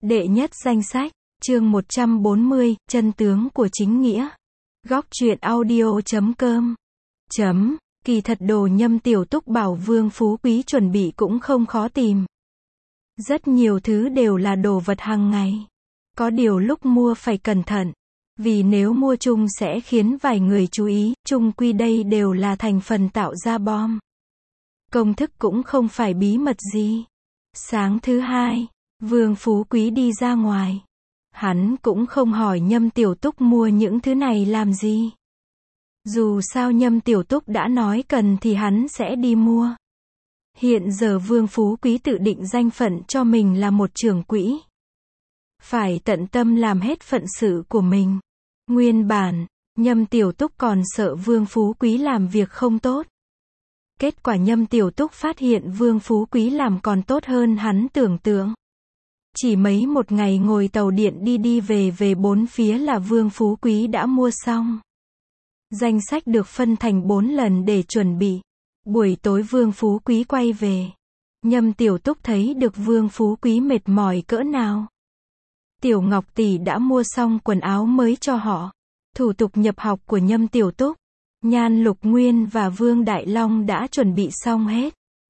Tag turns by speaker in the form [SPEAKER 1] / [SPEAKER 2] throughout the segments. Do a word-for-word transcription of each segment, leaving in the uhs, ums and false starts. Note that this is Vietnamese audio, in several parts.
[SPEAKER 1] Đệ nhất danh sách, chương một trăm bốn mươi, chân tướng của chính nghĩa. Góc truyện audio chấm com. Chấm, kỳ thật đồ Nhâm Tiểu Túc bảo Vương Phú Quý chuẩn bị cũng không khó tìm. Rất nhiều thứ đều là đồ vật hàng ngày. Có điều lúc mua phải cẩn thận. Vì nếu mua chung sẽ khiến vài người chú ý, chung quy đây đều là thành phần tạo ra bom. Công thức cũng không phải bí mật gì. Sáng thứ hai, Vương Phú Quý đi ra ngoài. Hắn cũng không hỏi Nhâm Tiểu Túc mua những thứ này làm gì. Dù sao Nhâm Tiểu Túc đã nói cần thì hắn sẽ đi mua. Hiện giờ Vương Phú Quý tự định danh phận cho mình là một trưởng quỹ. Phải tận tâm làm hết phận sự của mình. Nguyên bản, Nhâm Tiểu Túc còn sợ Vương Phú Quý làm việc không tốt. Kết quả Nhâm Tiểu Túc phát hiện Vương Phú Quý làm còn tốt hơn hắn tưởng tượng. Chỉ mấy một ngày ngồi tàu điện đi đi về về bốn phía là Vương Phú Quý đã mua xong. Danh sách được phân thành bốn lần để chuẩn bị. Buổi tối Vương Phú Quý quay về. Nhâm Tiểu Túc thấy được Vương Phú Quý mệt mỏi cỡ nào. Tiểu Ngọc tỷ đã mua xong quần áo mới cho họ. Thủ tục nhập học của Nhâm Tiểu Túc, Nhan Lục Nguyên và Vương Đại Long đã chuẩn bị xong hết.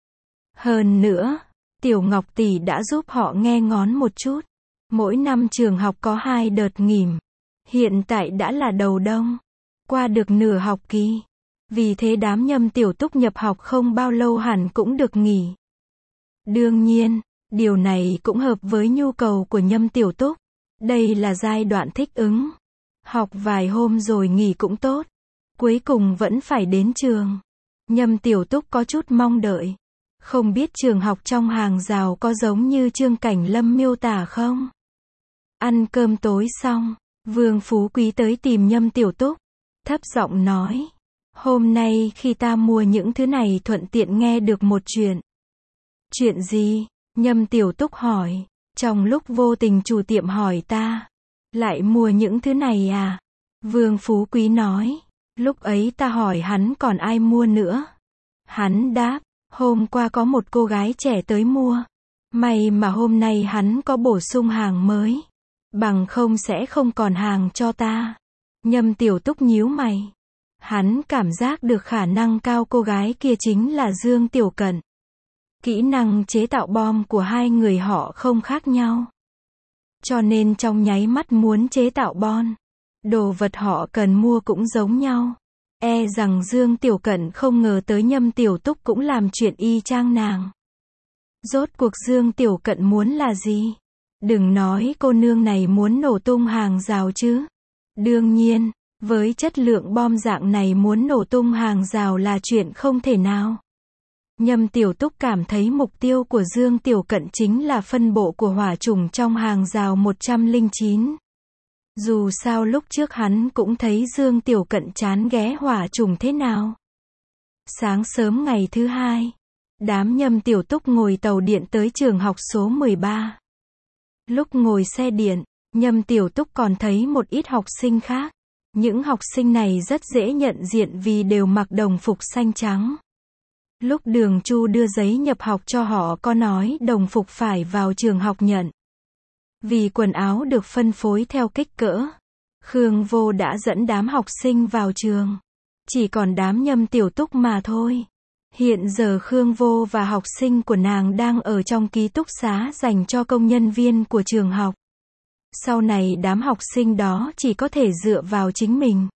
[SPEAKER 1] Hơn nữa, Tiểu Ngọc tỷ đã giúp họ nghe ngón một chút. Mỗi năm trường học có hai đợt nghỉ. Hiện tại đã là đầu đông. Qua được nửa học kỳ. Vì thế đám Nhâm Tiểu Túc nhập học không bao lâu hẳn cũng được nghỉ. Đương nhiên, điều này cũng hợp với nhu cầu của Nhâm Tiểu Túc. Đây là giai đoạn thích ứng. Học vài hôm rồi nghỉ cũng tốt. Cuối cùng vẫn phải đến trường. Nhâm Tiểu Túc có chút mong đợi. Không biết trường học trong hàng rào có giống như Trương Cảnh Lâm miêu tả không? Ăn cơm tối xong, Vương Phú Quý tới tìm Nhâm Tiểu Túc. Thấp giọng nói. Hôm nay khi ta mua những thứ này thuận tiện nghe được một chuyện. Chuyện gì? Nhâm Tiểu Túc hỏi. Trong lúc vô tình chủ tiệm hỏi ta. Lại mua những thứ này à? Vương Phú Quý nói. Lúc ấy ta hỏi hắn còn ai mua nữa. Hắn đáp. Hôm qua có một cô gái trẻ tới mua. May mà hôm nay hắn có bổ sung hàng mới. Bằng không sẽ không còn hàng cho ta. Nhâm Tiểu Túc nhíu mày. Hắn cảm giác được khả năng cao cô gái kia chính là Dương Tiểu Cận. Kỹ năng chế tạo bom của hai người họ không khác nhau. Cho nên trong nháy mắt muốn chế tạo bom, đồ vật họ cần mua cũng giống nhau. E rằng Dương Tiểu Cận không ngờ tới Nhâm Tiểu Túc cũng làm chuyện y chang nàng. Rốt cuộc Dương Tiểu Cận muốn là gì? Đừng nói cô nương này muốn nổ tung hàng rào chứ. Đương nhiên, với chất lượng bom dạng này muốn nổ tung hàng rào là chuyện không thể nào. Nhâm Tiểu Túc cảm thấy mục tiêu của Dương Tiểu Cận chính là phân bộ của hỏa chủng trong hàng rào một trăm lẻ chín. Dù sao lúc trước hắn cũng thấy Dương Tiểu Cận chán ghé hỏa chủng thế nào. Sáng sớm ngày thứ hai, đám Nhâm Tiểu Túc ngồi tàu điện tới trường học số mười ba. Lúc ngồi xe điện, Nhâm Tiểu Túc còn thấy một ít học sinh khác. Những học sinh này rất dễ nhận diện vì đều mặc đồng phục xanh trắng. Lúc Đường Chu đưa giấy nhập học cho họ có nói đồng phục phải vào trường học nhận. Vì quần áo được phân phối theo kích cỡ, Khương Vô đã dẫn đám học sinh vào trường. Chỉ còn đám Nhâm Tiểu Túc mà thôi. Hiện giờ Khương Vô và học sinh của nàng đang ở trong ký túc xá dành cho công nhân viên của trường học. Sau này đám học sinh đó chỉ có thể dựa vào chính mình.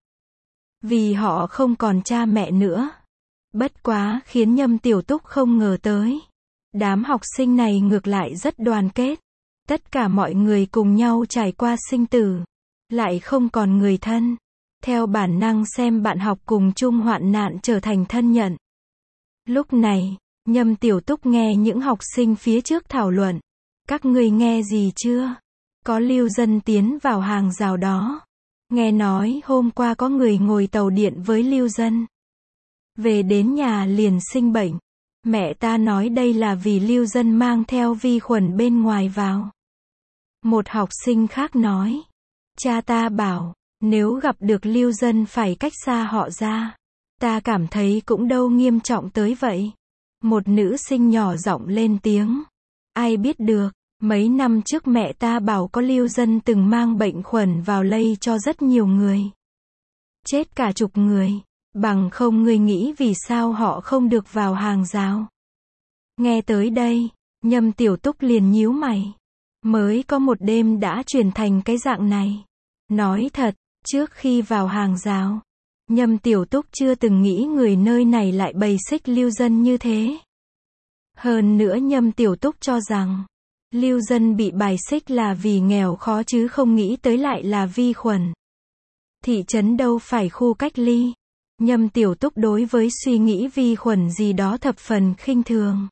[SPEAKER 1] Vì họ không còn cha mẹ nữa. Bất quá khiến Nhâm Tiểu Túc không ngờ tới. Đám học sinh này ngược lại rất đoàn kết. Tất cả mọi người cùng nhau trải qua sinh tử. Lại không còn người thân. Theo bản năng xem bạn học cùng chung hoạn nạn trở thành thân nhận. Lúc này, Nhâm Tiểu Túc nghe những học sinh phía trước thảo luận. Các ngươi nghe gì chưa? Có lưu dân tiến vào hàng rào đó. Nghe nói hôm qua có người ngồi tàu điện với lưu dân. Về đến nhà liền sinh bệnh. Mẹ ta nói đây là vì lưu dân mang theo vi khuẩn bên ngoài vào. Một học sinh khác nói. Cha ta bảo, nếu gặp được lưu dân phải cách xa họ ra. Ta cảm thấy cũng đâu nghiêm trọng tới vậy. Một nữ sinh nhỏ giọng lên tiếng. Ai biết được, Mấy năm trước mẹ ta bảo có lưu dân từng mang bệnh khuẩn vào lây cho rất nhiều người. Chết cả chục người. Bằng không ngươi nghĩ vì sao họ không được vào hàng rào. Nghe tới đây, Nhâm Tiểu Túc liền nhíu mày. Mới có một đêm đã chuyển thành cái dạng này. Nói thật, trước khi vào hàng rào, Nhâm Tiểu Túc chưa từng nghĩ người nơi này lại bày xích lưu dân như thế. Hơn nữa Nhâm Tiểu Túc cho rằng, lưu dân bị bài xích là vì nghèo khó chứ không nghĩ tới lại là vi khuẩn. Thị trấn đâu phải khu cách ly. Nhâm Tiểu Túc đối với suy nghĩ vi khuẩn gì đó thập phần khinh thường.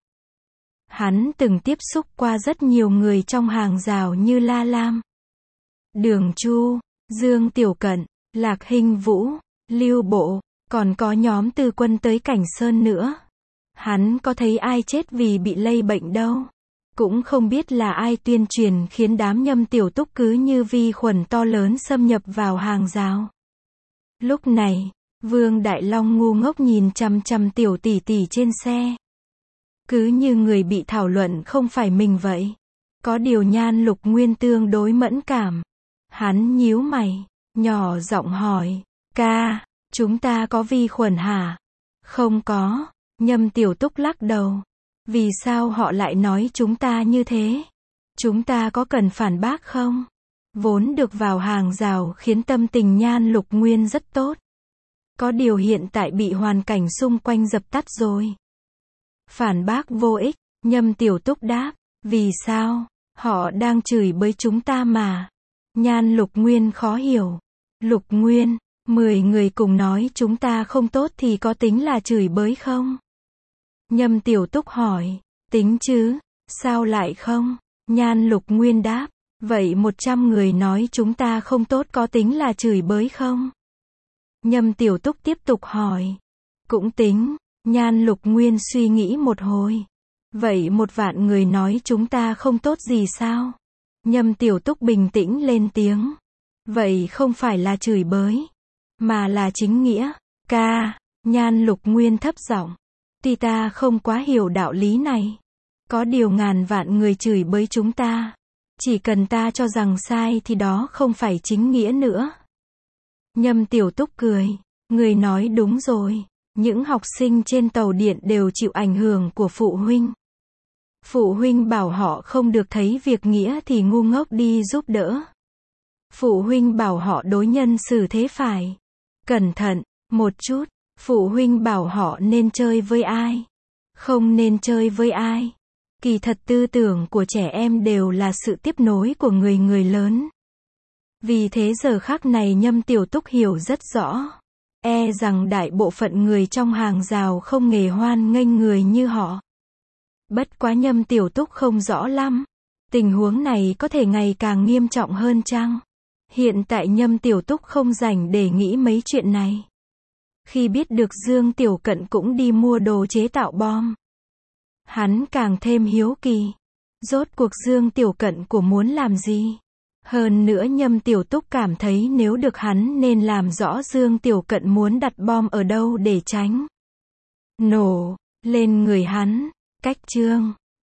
[SPEAKER 1] Hắn từng tiếp xúc qua rất nhiều người trong hàng rào như La Lam, Đường Chu, Dương Tiểu Cận, Lạc Hinh Vũ, Lưu Bộ, còn có nhóm Tư Quân tới Cảnh Sơn nữa. Hắn có thấy ai chết vì bị lây bệnh đâu. Cũng không biết là ai tuyên truyền khiến đám Nhâm Tiểu Túc cứ như vi khuẩn to lớn xâm nhập vào hàng rào. Lúc này, Vương Đại Long ngu ngốc nhìn chằm chằm tiểu tỷ tỷ trên xe. Cứ như người bị thảo luận không phải mình vậy. Có điều Nhan Lục Nguyên tương đối mẫn cảm. Hắn nhíu mày, nhỏ giọng hỏi, ca, chúng ta có vi khuẩn hả? Không có. Nhâm Tiểu Túc lắc đầu. Vì sao họ lại nói chúng ta như thế? Chúng ta có cần phản bác không? Vốn được vào hàng rào khiến tâm tình Nhan Lục Nguyên rất tốt. Có điều hiện tại bị hoàn cảnh xung quanh dập tắt rồi. Phản bác vô ích, Nhâm Tiểu Túc đáp, vì sao? Họ đang chửi bới chúng ta mà. Nhan Lục Nguyên khó hiểu. Lục Nguyên, mười người cùng nói chúng ta không tốt thì có tính là chửi bới không? Nhâm Tiểu Túc hỏi, tính chứ, sao lại không? Nhan Lục Nguyên đáp, vậy một trăm người nói chúng ta không tốt có tính là chửi bới không? Nhâm Tiểu Túc tiếp tục hỏi, cũng tính. Nhan Lục Nguyên suy nghĩ một hồi. Vậy một vạn người nói chúng ta không tốt gì sao? Nhâm Tiểu Túc bình tĩnh lên tiếng. Vậy không phải là chửi bới, mà là chính nghĩa. Ca, Nhan Lục Nguyên thấp giọng. Tuy ta không quá hiểu đạo lý này. Có điều ngàn vạn người chửi bới chúng ta. Chỉ cần ta cho rằng sai thì đó không phải chính nghĩa nữa. Nhâm Tiểu Túc cười. Người nói đúng rồi. Những học sinh trên tàu điện đều chịu ảnh hưởng của phụ huynh. Phụ huynh bảo họ không được thấy việc nghĩa thì ngu ngốc đi giúp đỡ. Phụ huynh bảo họ đối nhân xử thế phải cẩn thận một chút. Phụ huynh bảo họ nên chơi với ai, không nên chơi với ai. Kỳ thật tư tưởng của trẻ em đều là sự tiếp nối của người người lớn. Vì thế giờ khắc này Nhâm Tiểu Túc hiểu rất rõ. E rằng đại bộ phận người trong hàng rào không hề hoan nghênh người như họ. Bất quá Nhâm Tiểu Túc không rõ lắm. Tình huống này có thể ngày càng nghiêm trọng hơn chăng? Hiện tại Nhâm Tiểu Túc không rảnh để nghĩ mấy chuyện này. Khi biết được Dương Tiểu Cận cũng đi mua đồ chế tạo bom, hắn càng thêm hiếu kỳ. Rốt cuộc Dương Tiểu Cận của muốn làm gì? Hơn nữa Nhâm Tiểu Túc cảm thấy nếu được hắn nên làm rõ Dương Tiểu Cận muốn đặt bom ở đâu để tránh nổ lên người hắn. Cách chương